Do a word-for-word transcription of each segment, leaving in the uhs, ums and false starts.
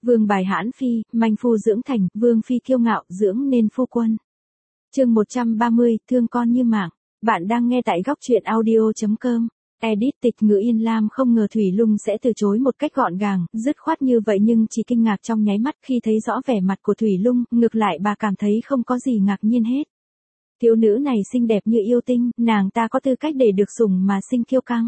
Vương bài hãn phi, manh phu dưỡng thành, vương phi kiêu ngạo, dưỡng nên phu quân. Chương một trăm ba mươi, thương con như mạng. Bạn đang nghe tại góc truyện audio chấm com. Edit Tịch Ngữ Yên Lam không ngờ Thủy Lung sẽ từ chối một cách gọn gàng, dứt khoát như vậy nhưng chỉ kinh ngạc trong nháy mắt khi thấy rõ vẻ mặt của Thủy Lung, ngược lại bà cảm thấy không có gì ngạc nhiên hết. Thiếu nữ này xinh đẹp như yêu tinh, nàng ta có tư cách để được sủng mà sinh kiêu căng.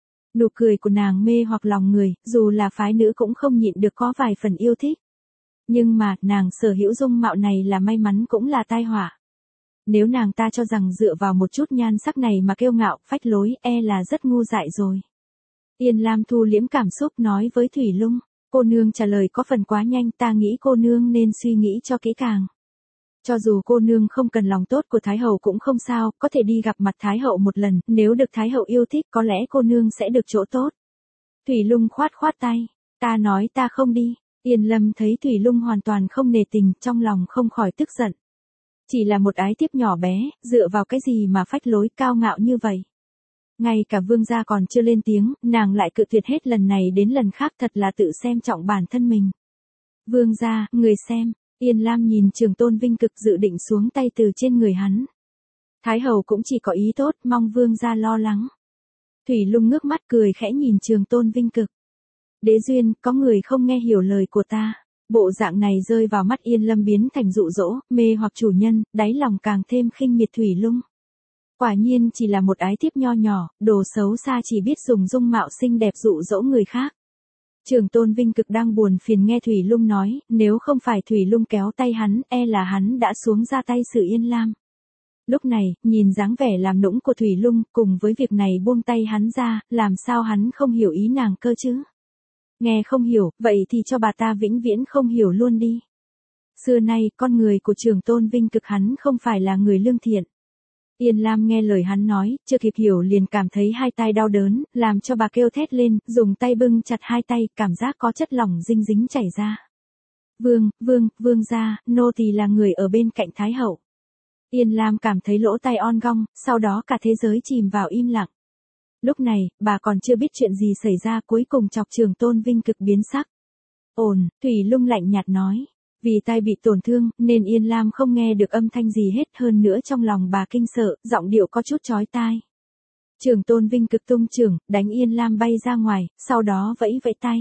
Nụ cười của nàng mê hoặc lòng người, dù là phái nữ cũng không nhịn được có vài phần yêu thích. Nhưng mà, nàng sở hữu dung mạo này là may mắn cũng là tai họa. Nếu nàng ta cho rằng dựa vào một chút nhan sắc này mà kiêu ngạo, phách lối, e là rất ngu dại rồi. Yên Lam thu liễm cảm xúc nói với Thủy Lung, cô nương trả lời có phần quá nhanh, ta nghĩ cô nương nên suy nghĩ cho kỹ càng. Cho dù cô nương không cần lòng tốt của Thái Hậu cũng không sao, có thể đi gặp mặt Thái Hậu một lần, nếu được Thái Hậu yêu thích có lẽ cô nương sẽ được chỗ tốt. Thủy Lung khoát khoát tay, ta nói ta không đi. Yên Lâm thấy Thủy Lung hoàn toàn không nề tình, trong lòng không khỏi tức giận. Chỉ là một ái thiếp nhỏ bé, dựa vào cái gì mà phách lối cao ngạo như vậy. Ngay cả vương gia còn chưa lên tiếng, nàng lại cự tuyệt hết lần này đến lần khác, thật là tự xem trọng bản thân mình. Vương gia, người xem. Yên Lam nhìn Trường Tôn Vinh Cực dự định xuống tay từ trên người hắn. Thái Hậu cũng chỉ có ý tốt, mong vương gia lo lắng. Thủy Lung ngước mắt cười khẽ nhìn Trường Tôn Vinh Cực. Đế duyên, có người không nghe hiểu lời của ta. Bộ dạng này rơi vào mắt Yên Lâm biến thành dụ dỗ, mê hoặc chủ nhân, đáy lòng càng thêm khinh miệt Thủy Lung. Quả nhiên chỉ là một ái thiếp nho nhỏ, đồ xấu xa chỉ biết dùng dung mạo xinh đẹp dụ dỗ người khác. Trường Tôn Vinh Cực đang buồn phiền nghe Thủy Lung nói, nếu không phải Thủy Lung kéo tay hắn, e là hắn đã xuống ra tay xử Yên Lam. Lúc này, nhìn dáng vẻ làm nũng của Thủy Lung, cùng với việc này buông tay hắn ra, làm sao hắn không hiểu ý nàng cơ chứ? Nghe không hiểu, vậy thì cho bà ta vĩnh viễn không hiểu luôn đi. Xưa nay, con người của Trường Tôn Vinh Cực hắn không phải là người lương thiện. Yên Lam nghe lời hắn nói, chưa kịp hiểu liền cảm thấy hai tay đau đớn, làm cho bà kêu thét lên, dùng tay bưng chặt hai tay, cảm giác có chất lỏng dinh dính chảy ra. Vương, vương, vương gia, nô tỳ là người ở bên cạnh Thái Hậu. Yên Lam cảm thấy lỗ tai on gong, sau đó cả thế giới chìm vào im lặng. Lúc này, bà còn chưa biết chuyện gì xảy ra, cuối cùng chọc Trường Tôn Vinh Cực biến sắc. Ổn, Thủy Lung lạnh nhạt nói. Vì tai bị tổn thương, nên Yên Lam không nghe được âm thanh gì hết, hơn nữa trong lòng bà kinh sợ, giọng điệu có chút chói tai. Trường Tôn Vinh Cực tung chưởng, đánh Yên Lam bay ra ngoài, sau đó vẫy vẫy tay.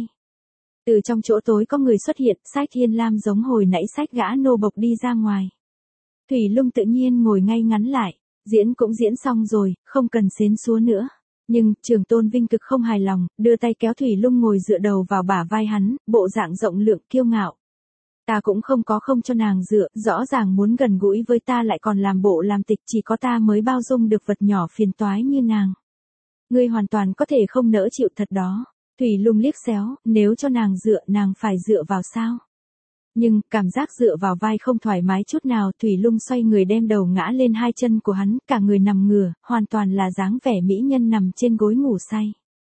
Từ trong chỗ tối có người xuất hiện, xách Yên Lam giống hồi nãy xách gã nô bộc đi ra ngoài. Thủy Lung tự nhiên ngồi ngay ngắn lại, diễn cũng diễn xong rồi, không cần xến xúa nữa. Nhưng, Trường Tôn Vinh Cực không hài lòng, đưa tay kéo Thủy Lung ngồi dựa đầu vào bả vai hắn, bộ dạng rộng lượng kiêu ngạo. Ta cũng không có không cho nàng dựa, rõ ràng muốn gần gũi với ta lại còn làm bộ làm tịch, chỉ có ta mới bao dung được vật nhỏ phiền toái như nàng. Ngươi hoàn toàn có thể không nỡ chịu thật đó. Thủy Lung liếc xéo, nếu cho nàng dựa, nàng phải dựa vào sao? Nhưng, cảm giác dựa vào vai không thoải mái chút nào, Thủy Lung xoay người đem đầu ngã lên hai chân của hắn, cả người nằm ngửa, hoàn toàn là dáng vẻ mỹ nhân nằm trên gối ngủ say.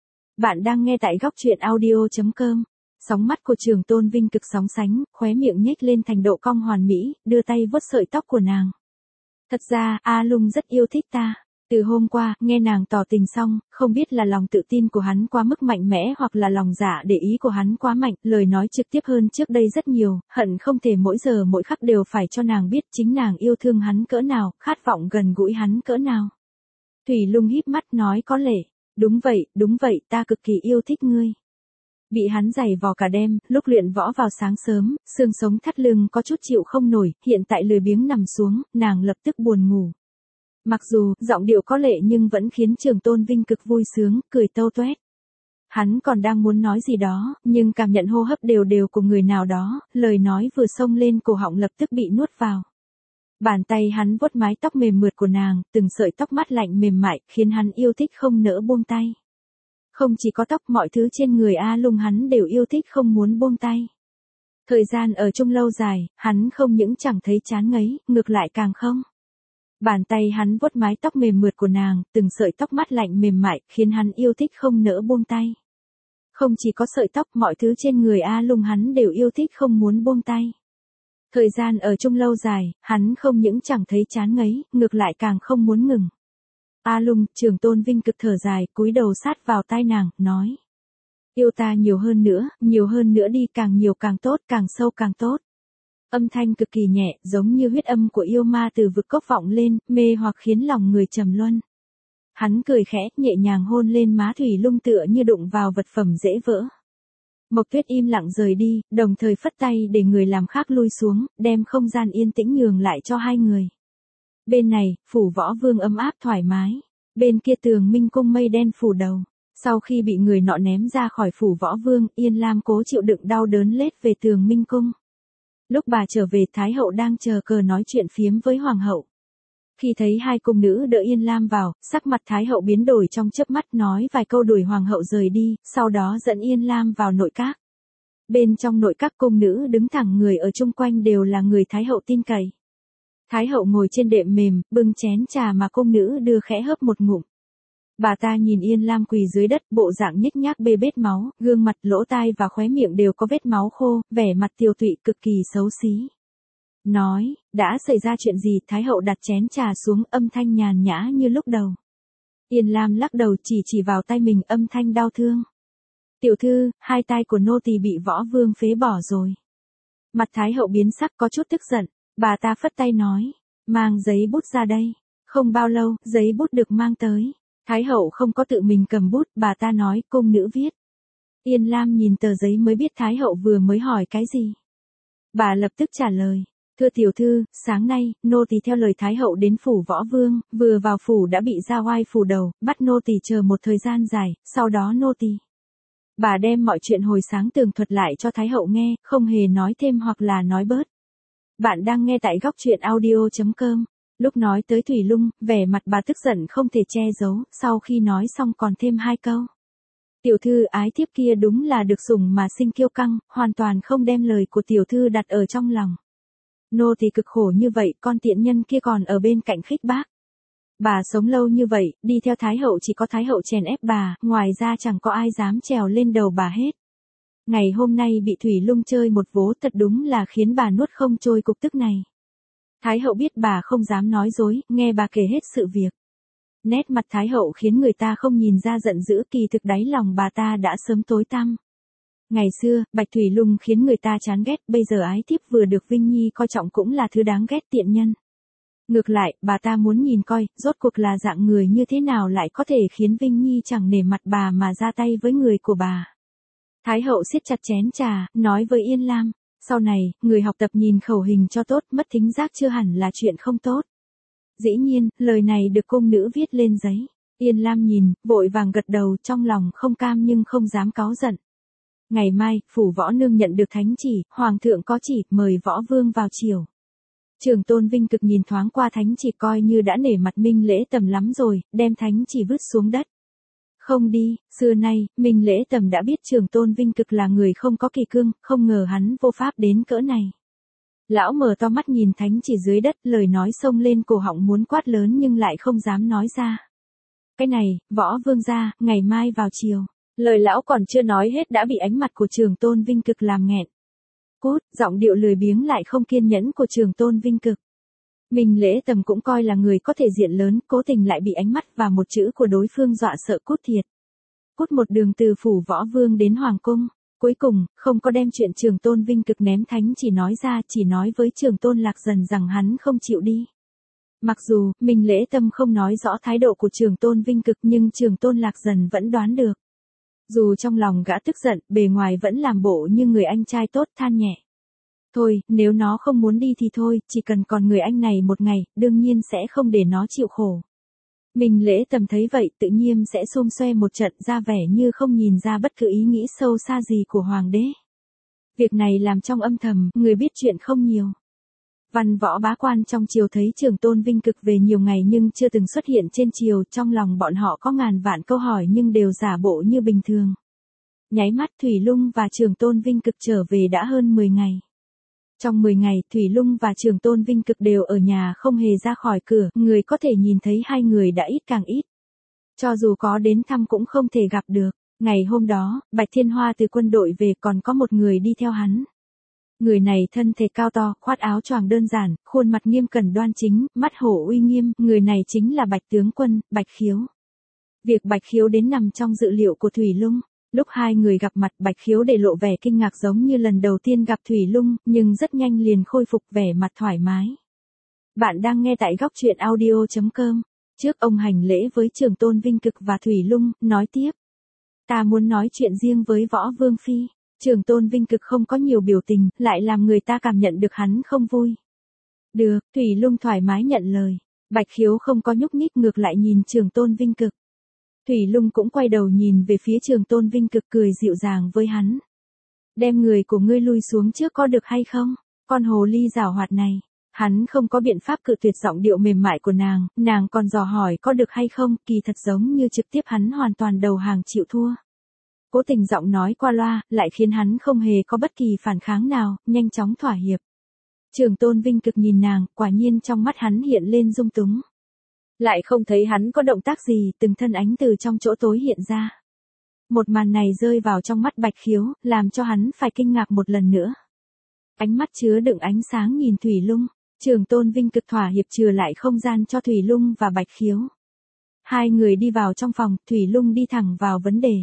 Bạn đang nghe tại góc truyện audio chấm com. Sóng mắt của Trường Tôn Vinh Cực sóng sánh, khóe miệng nhếch lên thành độ cong hoàn mỹ, đưa tay vuốt sợi tóc của nàng. Thật ra, A Lung rất yêu thích ta. Từ hôm qua, nghe nàng tỏ tình xong, không biết là lòng tự tin của hắn quá mức mạnh mẽ hoặc là lòng dạ để ý của hắn quá mạnh, lời nói trực tiếp hơn trước đây rất nhiều, hận không thể mỗi giờ mỗi khắc đều phải cho nàng biết chính nàng yêu thương hắn cỡ nào, khát vọng gần gũi hắn cỡ nào. Thủy Lung híp mắt nói có lệ, đúng vậy, đúng vậy, ta cực kỳ yêu thích ngươi. Bị hắn giày vò cả đêm, lúc luyện võ vào sáng sớm, xương sống thắt lưng có chút chịu không nổi, hiện tại lười biếng nằm xuống, nàng lập tức buồn ngủ. Mặc dù, giọng điệu có lệ nhưng vẫn khiến Trường Tôn Vinh Cực vui sướng, cười tâu toét. Hắn còn đang muốn nói gì đó, nhưng cảm nhận hô hấp đều đều của người nào đó, lời nói vừa xông lên cổ họng lập tức bị nuốt vào. Bàn tay hắn vuốt mái tóc mềm mượt của nàng, từng sợi tóc mát lạnh mềm mại, khiến hắn yêu thích không nỡ buông tay. Không chỉ có tóc, mọi thứ trên người A Lung hắn đều yêu thích không muốn buông tay. Thời gian ở chung lâu dài, hắn không những chẳng thấy chán ngấy, ngược lại càng không. Bàn tay hắn vuốt mái tóc mềm mượt của nàng, từng sợi tóc mát lạnh mềm mại, khiến hắn yêu thích không nỡ buông tay. Không chỉ có sợi tóc, mọi thứ trên người A Lung hắn đều yêu thích không muốn buông tay. Thời gian ở chung lâu dài, hắn không những chẳng thấy chán ngấy, ngược lại càng không muốn ngừng. A Lung, Trường Tôn Vinh Cực thở dài, cúi đầu sát vào tai nàng, nói. Yêu ta nhiều hơn nữa, nhiều hơn nữa đi, càng nhiều càng tốt, càng sâu càng tốt. Âm thanh cực kỳ nhẹ, giống như huyết âm của yêu ma từ vực cốc vọng lên, mê hoặc khiến lòng người trầm luân. Hắn cười khẽ, nhẹ nhàng hôn lên má Thủy Lung tựa như đụng vào vật phẩm dễ vỡ. Mộc Tuyết im lặng rời đi, đồng thời phất tay để người làm khác lui xuống, đem không gian yên tĩnh nhường lại cho hai người. Bên này, phủ Võ Vương ấm áp thoải mái. Bên kia Tường Minh cung mây đen phủ đầu. Sau khi bị người nọ ném ra khỏi phủ Võ Vương, Yên Lam cố chịu đựng đau đớn lết về Tường Minh cung. Lúc bà trở về, Thái hậu đang chờ cờ nói chuyện phiếm với Hoàng hậu. Khi thấy hai cung nữ đỡ Yên Lam vào, sắc mặt Thái hậu biến đổi trong chớp mắt, nói vài câu đuổi Hoàng hậu rời đi, sau đó dẫn Yên Lam vào nội các. Bên trong nội các, cung nữ đứng thẳng người ở chung quanh đều là người Thái hậu tin cậy. Thái hậu ngồi trên đệm mềm, bưng chén trà mà cung nữ đưa khẽ hớp một ngụm. Bà ta nhìn Yên Lam quỳ dưới đất, bộ dạng nhếch nhác bê bết máu, gương mặt, lỗ tai và khóe miệng đều có vết máu khô, vẻ mặt tiều tụy cực kỳ xấu xí. Nói, đã xảy ra chuyện gì? Thái hậu đặt chén trà xuống, âm thanh nhàn nhã như lúc đầu. Yên Lam lắc đầu, chỉ chỉ vào tay mình, âm thanh đau thương. Tiểu thư, hai tay của nô tỳ bị Võ Vương phế bỏ rồi. Mặt Thái hậu biến sắc, có chút tức giận. Bà ta phất tay nói, mang giấy bút ra đây. Không bao lâu, giấy bút được mang tới. Thái hậu không có tự mình cầm bút, bà ta nói, cung nữ viết. Yên Lam nhìn tờ giấy mới biết Thái hậu vừa mới hỏi cái gì. Bà lập tức trả lời, thưa tiểu thư, sáng nay, nô tỳ theo lời Thái hậu đến phủ Võ Vương, vừa vào phủ đã bị ra oai phủ đầu, bắt nô tỳ chờ một thời gian dài, sau đó nô tỳ. Bà đem mọi chuyện hồi sáng tường thuật lại cho Thái hậu nghe, không hề nói thêm hoặc là nói bớt. Bạn đang nghe tại góc truyện audio chấm com. Lúc nói tới Thủy Lung, vẻ mặt bà tức giận không thể che giấu, sau khi nói xong còn thêm hai câu. Tiểu thư ái thiếp kia đúng là được sủng mà sinh kiêu căng, hoàn toàn không đem lời của tiểu thư đặt ở trong lòng. Nô tỳ cực khổ như vậy, con tiện nhân kia còn ở bên cạnh khích bác. Bà sống lâu như vậy, đi theo Thái hậu chỉ có Thái hậu chèn ép bà, ngoài ra chẳng có ai dám trèo lên đầu bà hết. Ngày hôm nay bị Thủy Lung chơi một vố thật đúng là khiến bà nuốt không trôi cục tức này. Thái hậu biết bà không dám nói dối, nghe bà kể hết sự việc. Nét mặt Thái hậu khiến người ta không nhìn ra giận dữ, kỳ thực đáy lòng bà ta đã sớm tối tăm. Ngày xưa, Bạch Thủy Lung khiến người ta chán ghét, bây giờ ái thiếp vừa được Vinh Nhi coi trọng cũng là thứ đáng ghét tiện nhân. Ngược lại, bà ta muốn nhìn coi, rốt cuộc là dạng người như thế nào lại có thể khiến Vinh Nhi chẳng nể mặt bà mà ra tay với người của bà. Thái hậu siết chặt chén trà, nói với Yên Lam, sau này, người học tập nhìn khẩu hình cho tốt, mất thính giác chưa hẳn là chuyện không tốt. Dĩ nhiên, lời này được cung nữ viết lên giấy. Yên Lam nhìn, vội vàng gật đầu, trong lòng không cam nhưng không dám cáu giận. Ngày mai, phủ Võ Nương nhận được thánh chỉ, Hoàng thượng có chỉ, mời Võ Vương vào triều. Trường Tôn Vinh Cực nhìn thoáng qua thánh chỉ, coi như đã nể mặt Minh Lễ Tầm lắm rồi, đem thánh chỉ vứt xuống đất. Không đi, xưa nay, Minh Lễ Tầm đã biết Trường Tôn Vinh Cực là người không có kỳ cương, không ngờ hắn vô pháp đến cỡ này. Lão mở to mắt nhìn thánh chỉ dưới đất, lời nói xông lên cổ họng muốn quát lớn nhưng lại không dám nói ra. Cái này, Võ Vương gia, ngày mai vào chiều. Lời lão còn chưa nói hết đã bị ánh mặt của Trường Tôn Vinh Cực làm nghẹn. Cút, giọng điệu lười biếng lại không kiên nhẫn của Trường Tôn Vinh Cực. Minh Lễ Tầm cũng coi là người có thể diện lớn, cố tình lại bị ánh mắt và một chữ của đối phương dọa sợ cút thiệt. Cút một đường từ phủ Võ Vương đến Hoàng cung, cuối cùng, không có đem chuyện Trường Tôn Vinh Cực ném thánh chỉ nói ra, chỉ nói với Trường Tôn Lạc Dần rằng hắn không chịu đi. Mặc dù, Minh Lễ Tâm không nói rõ thái độ của Trường Tôn Vinh Cực nhưng Trường Tôn Lạc Dần vẫn đoán được. Dù trong lòng gã tức giận, bề ngoài vẫn làm bộ như người anh trai tốt, than nhẹ. Thôi, nếu nó không muốn đi thì thôi, chỉ cần còn người anh này một ngày, đương nhiên sẽ không để nó chịu khổ. Minh Lễ Tầm thấy vậy, tự nhiên sẽ xôm xoe một trận, ra vẻ như không nhìn ra bất cứ ý nghĩ sâu xa gì của Hoàng đế. Việc này làm trong âm thầm, người biết chuyện không nhiều. Văn võ bá quan trong triều thấy Trường Tôn Vinh Cực về nhiều ngày nhưng chưa từng xuất hiện trên triều, trong lòng bọn họ có ngàn vạn câu hỏi nhưng đều giả bộ như bình thường. Nháy mắt Thủy Lung và Trường Tôn Vinh Cực trở về đã hơn mười ngày. Trong mười ngày, Thủy Lung và Trường Tôn Vinh Cực đều ở nhà không hề ra khỏi cửa, người có thể nhìn thấy hai người đã ít càng ít. Cho dù có đến thăm cũng không thể gặp được. Ngày hôm đó, Bạch Thiên Hoa từ quân đội về còn có một người đi theo hắn. Người này thân thể cao to, khoác áo choàng đơn giản, khuôn mặt nghiêm cẩn đoan chính, mắt hổ uy nghiêm, người này chính là Bạch Tướng Quân, Bạch Khiếu. Việc Bạch Khiếu đến nằm trong dự liệu của Thủy Lung. Lúc hai người gặp mặt Bạch Khiếu để lộ vẻ kinh ngạc giống như lần đầu tiên gặp Thủy Lung, nhưng rất nhanh liền khôi phục vẻ mặt thoải mái. Bạn đang nghe tại góc truyện audio chấm com. Trước ông hành lễ với Trường Tôn Vinh Cực và Thủy Lung, nói tiếp. Ta muốn nói chuyện riêng với Võ Vương Phi. Trường Tôn Vinh Cực không có nhiều biểu tình, lại làm người ta cảm nhận được hắn không vui. Được, Thủy Lung thoải mái nhận lời. Bạch Khiếu không có nhúc nhích, ngược lại nhìn Trường Tôn Vinh Cực. Thủy Lung cũng quay đầu nhìn về phía Trường Tôn Vinh Cực, cười dịu dàng với hắn. Đem người của ngươi lui xuống trước có được hay không? Con hồ ly giảo hoạt này. Hắn không có biện pháp cự tuyệt giọng điệu mềm mại của nàng, nàng còn dò hỏi có được hay không, kỳ thật giống như trực tiếp hắn hoàn toàn đầu hàng chịu thua. Cố tình giọng nói qua loa, lại khiến hắn không hề có bất kỳ phản kháng nào, nhanh chóng thỏa hiệp. Trường Tôn Vinh Cực nhìn nàng, quả nhiên trong mắt hắn hiện lên dung túng. Lại không thấy hắn có động tác gì, từng thân ánh từ trong chỗ tối hiện ra. Một màn này rơi vào trong mắt Bạch Khiếu, làm cho hắn phải kinh ngạc một lần nữa. Ánh mắt chứa đựng ánh sáng nhìn Thủy Lung, Trường Tôn Vinh Cực thỏa hiệp chừa lại không gian cho Thủy Lung và Bạch Khiếu. Hai người đi vào trong phòng, Thủy Lung đi thẳng vào vấn đề.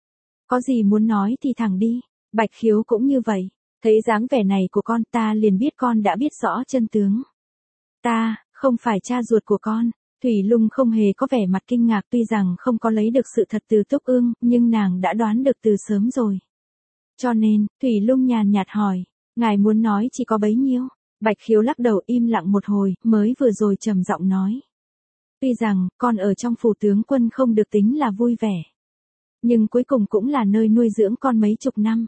Có gì muốn nói thì thẳng đi, Bạch Khiếu cũng như vậy, thấy dáng vẻ này của con ta liền biết con đã biết rõ chân tướng. Ta, không phải cha ruột của con. Thủy Lung không hề có vẻ mặt kinh ngạc, tuy rằng không có lấy được sự thật từ Túc Ương, nhưng nàng đã đoán được từ sớm rồi. Cho nên, Thủy Lung nhàn nhạt hỏi, ngài muốn nói chỉ có bấy nhiêu? Bạch Khiếu lắc đầu im lặng một hồi, mới vừa rồi trầm giọng nói. Tuy rằng, con ở trong phủ tướng quân không được tính là vui vẻ. Nhưng cuối cùng cũng là nơi nuôi dưỡng con mấy chục năm.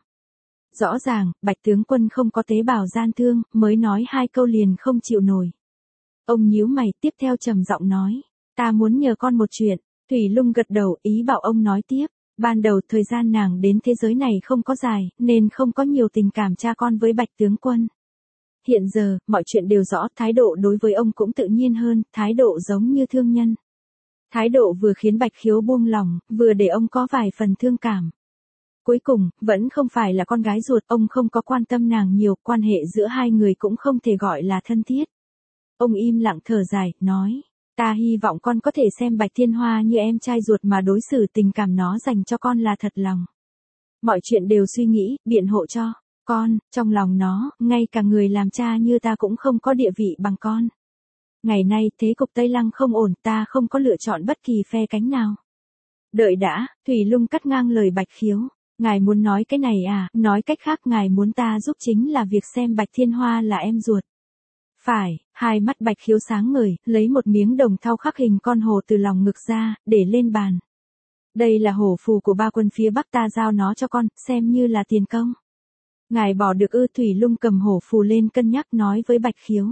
Rõ ràng, Bạch tướng quân không có tế bào gian thương, mới nói hai câu liền không chịu nổi. Ông nhíu mày, tiếp theo trầm giọng nói, ta muốn nhờ con một chuyện. Thủy Lung gật đầu, ý bảo ông nói tiếp. Ban đầu thời gian nàng đến thế giới này không có dài, nên không có nhiều tình cảm cha con với Bạch tướng quân. Hiện giờ, mọi chuyện đều rõ, thái độ đối với ông cũng tự nhiên hơn, thái độ giống như thương nhân. Thái độ vừa khiến Bạch Khiếu buông lòng, vừa để ông có vài phần thương cảm. Cuối cùng, vẫn không phải là con gái ruột, ông không có quan tâm nàng nhiều, quan hệ giữa hai người cũng không thể gọi là thân thiết. Ông im lặng thở dài, nói, ta hy vọng con có thể xem Bạch Thiên Hoa như em trai ruột mà đối xử, tình cảm nó dành cho con là thật lòng. Mọi chuyện đều suy nghĩ, biện hộ cho con, trong lòng nó, ngay cả người làm cha như ta cũng không có địa vị bằng con. Ngày nay thế cục Tây Lăng không ổn, ta không có lựa chọn bất kỳ phe cánh nào. Đợi đã, Thủy Lung cắt ngang lời Bạch Khiếu. Ngài muốn nói cái này à, nói cách khác ngài muốn ta giúp chính là việc xem Bạch Thiên Hoa là em ruột. Phải, hai mắt Bạch Khiếu sáng ngời, lấy một miếng đồng thau khắc hình con hồ từ lòng ngực ra, để lên bàn. Đây là hổ phù của ba quân phía Bắc, ta giao nó cho con, xem như là tiền công. Ngài bỏ được ư? Thủy Lung cầm hổ phù lên cân nhắc nói với Bạch Khiếu.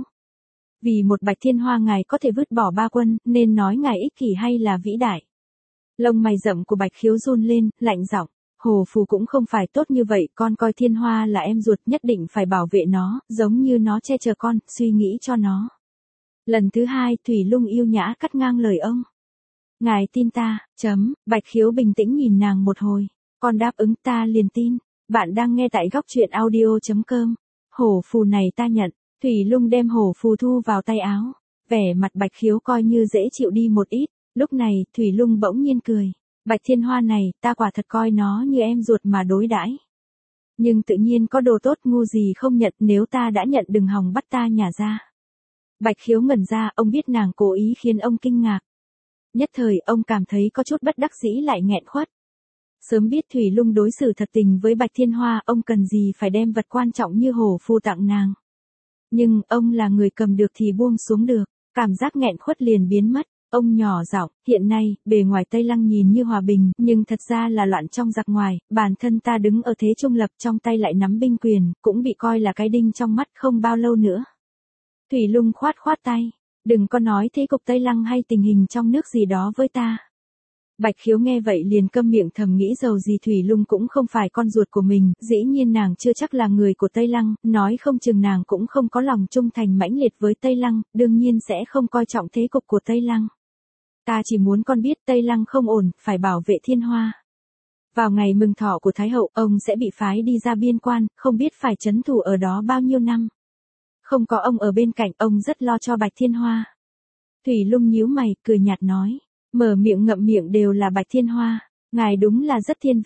Vì một Bạch Thiên Hoa ngài có thể vứt bỏ ba quân, nên nói ngài ích kỷ hay là vĩ đại. Lông mày rậm của Bạch Khiếu run lên, lạnh giọng. Hồ phù cũng không phải tốt như vậy, con coi Thiên Hoa là em ruột, nhất định phải bảo vệ nó, giống như nó che chở con, suy nghĩ cho nó. Lần thứ hai, Thủy Lung yêu nhã cắt ngang lời ông. Ngài tin ta, chấm, Bạch Khiếu bình tĩnh nhìn nàng một hồi. Con đáp ứng, ta liền tin. Bạn đang nghe tại góc truyện audio chấm com. Hổ phù này ta nhận. Thủy Lung đem hổ phù thu vào tay áo. Vẻ mặt Bạch Khiếu coi như dễ chịu đi một ít. Lúc này, Thủy Lung bỗng nhiên cười. Bạch Thiên Hoa này, ta quả thật coi nó như em ruột mà đối đãi. Nhưng tự nhiên có đồ tốt, ngu gì không nhận, nếu ta đã nhận đừng hòng bắt ta nhả ra. Bạch Khiếu ngẩn ra, ông biết nàng cố ý khiến ông kinh ngạc. Nhất thời, ông cảm thấy có chút bất đắc dĩ lại nghẹn khuất. Sớm biết Thủy Lung đối xử thật tình với Bạch Thiên Hoa, ông cần gì phải đem vật quan trọng như hổ phù tặng nàng. Nhưng, ông là người cầm được thì buông xuống được, cảm giác nghẹn khuất liền biến mất. Ông nhỏ giọng, hiện nay, bề ngoài Tây Lăng nhìn như hòa bình, nhưng thật ra là loạn trong giặc ngoài, bản thân ta đứng ở thế trung lập, trong tay lại nắm binh quyền, cũng bị coi là cái đinh trong mắt không bao lâu nữa. Thủy Lung khoát khoát tay, đừng có nói thế cục Tây Lăng hay tình hình trong nước gì đó với ta. Bạch Khiếu nghe vậy liền câm miệng, thầm nghĩ dầu gì Thủy Lung cũng không phải con ruột của mình, dĩ nhiên nàng chưa chắc là người của Tây Lăng, nói không chừng nàng cũng không có lòng trung thành mãnh liệt với Tây Lăng, đương nhiên sẽ không coi trọng thế cục của Tây Lăng. Ta chỉ muốn con biết Tây Lăng không ổn, phải bảo vệ Thiên Hoa. Vào ngày mừng thọ của Thái Hậu, ông sẽ bị phái đi ra biên quan, không biết phải trấn thủ ở đó bao nhiêu năm. Không có ông ở bên cạnh, ông rất lo cho Bạch Thiên Hoa. Thủy Lung nhíu mày, cười nhạt nói, mở miệng ngậm miệng đều là Bạch Thiên Hoa, ngài đúng là rất thiên vị.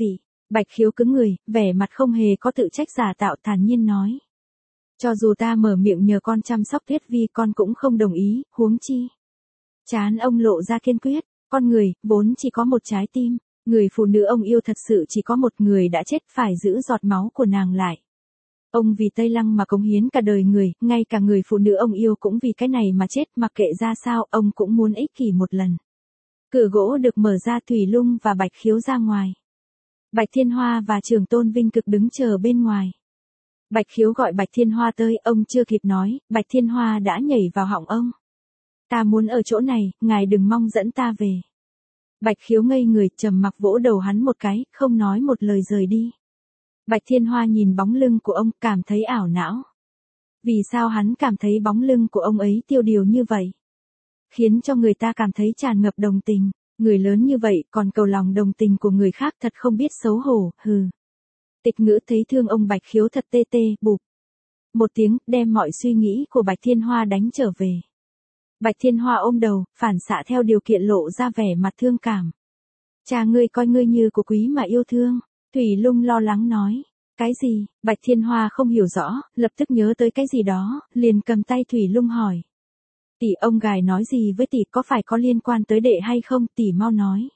Bạch Khiếu cứng người, vẻ mặt không hề có tự trách giả tạo thản nhiên nói. Cho dù ta mở miệng nhờ con chăm sóc Tuyết Vi con cũng không đồng ý, huống chi. Trán ông lộ ra kiên quyết, con người, vốn chỉ có một trái tim, người phụ nữ ông yêu thật sự chỉ có một người đã chết phải giữ giọt máu của nàng lại. Ông vì Tây Lăng mà cống hiến cả đời người, ngay cả người phụ nữ ông yêu cũng vì cái này mà chết, mặc kệ ra sao, ông cũng muốn ích kỷ một lần. Cửa gỗ được mở ra, Thủy Lung và Bạch Khiếu ra ngoài. Bạch Thiên Hoa và Trường Tôn Vinh Cực đứng chờ bên ngoài. Bạch Khiếu gọi Bạch Thiên Hoa tới, ông chưa kịp nói, Bạch Thiên Hoa đã nhảy vào họng ông. Ta muốn ở chỗ này, ngài đừng mong dẫn ta về. Bạch Khiếu ngây người, trầm mặc vỗ đầu hắn một cái, không nói một lời rời đi. Bạch Thiên Hoa nhìn bóng lưng của ông, cảm thấy ảo não. Vì sao hắn cảm thấy bóng lưng của ông ấy tiêu điều như vậy? Khiến cho người ta cảm thấy tràn ngập đồng tình, người lớn như vậy còn cầu lòng đồng tình của người khác thật không biết xấu hổ, hừ. Tịch Ngữ thấy thương ông Bạch Khiếu thật tê tê, bụp. Một tiếng, đem mọi suy nghĩ của Bạch Thiên Hoa đánh trở về. Bạch Thiên Hoa ôm đầu, phản xạ theo điều kiện lộ ra vẻ mặt thương cảm. Cha ngươi coi ngươi như của quý mà yêu thương, Thủy Lung lo lắng nói. Cái gì? Bạch Thiên Hoa không hiểu rõ, lập tức nhớ tới cái gì đó, liền cầm tay Thủy Lung hỏi. Tỷ, ông gài nói gì với tỷ, có phải có liên quan tới đệ hay không, tỷ mau nói.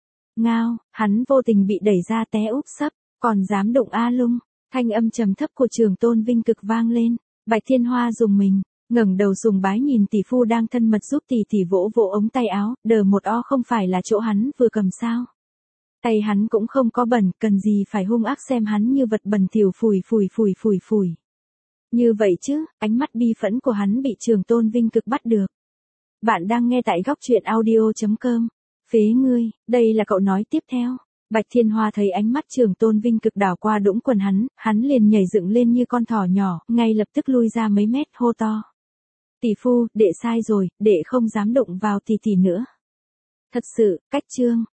Ngao, hắn vô tình bị đẩy ra té úp sấp, còn dám đụng A Lung, thanh âm trầm thấp của Trường Tôn Vinh Cực vang lên. Bạch Thiên Hoa dùng mình, ngẩng đầu sùng bái nhìn tỷ phu đang thân mật giúp tỷ tỷ vỗ vỗ ống tay áo, đờ một o không phải là chỗ hắn vừa cầm sao. Tay hắn cũng không có bẩn, cần gì phải hung ác xem hắn như vật bẩn thỉu, phủi phủi phủi phủi phủi. Như vậy chứ, ánh mắt bi phẫn của hắn bị Trường Tôn Vinh Cực bắt được. Bạn đang nghe tại góc truyện audio chấm com. Phế ngươi, đây là cậu nói tiếp theo. Bạch Thiên Hoa thấy ánh mắt Trường Tôn Vinh Cực đảo qua đũng quần hắn, hắn liền nhảy dựng lên như con thỏ nhỏ, ngay lập tức lui ra mấy mét, hô to. Tỷ phu, đệ sai rồi, đệ không dám đụng vào tỷ tỷ nữa. Thật sự, cách chương.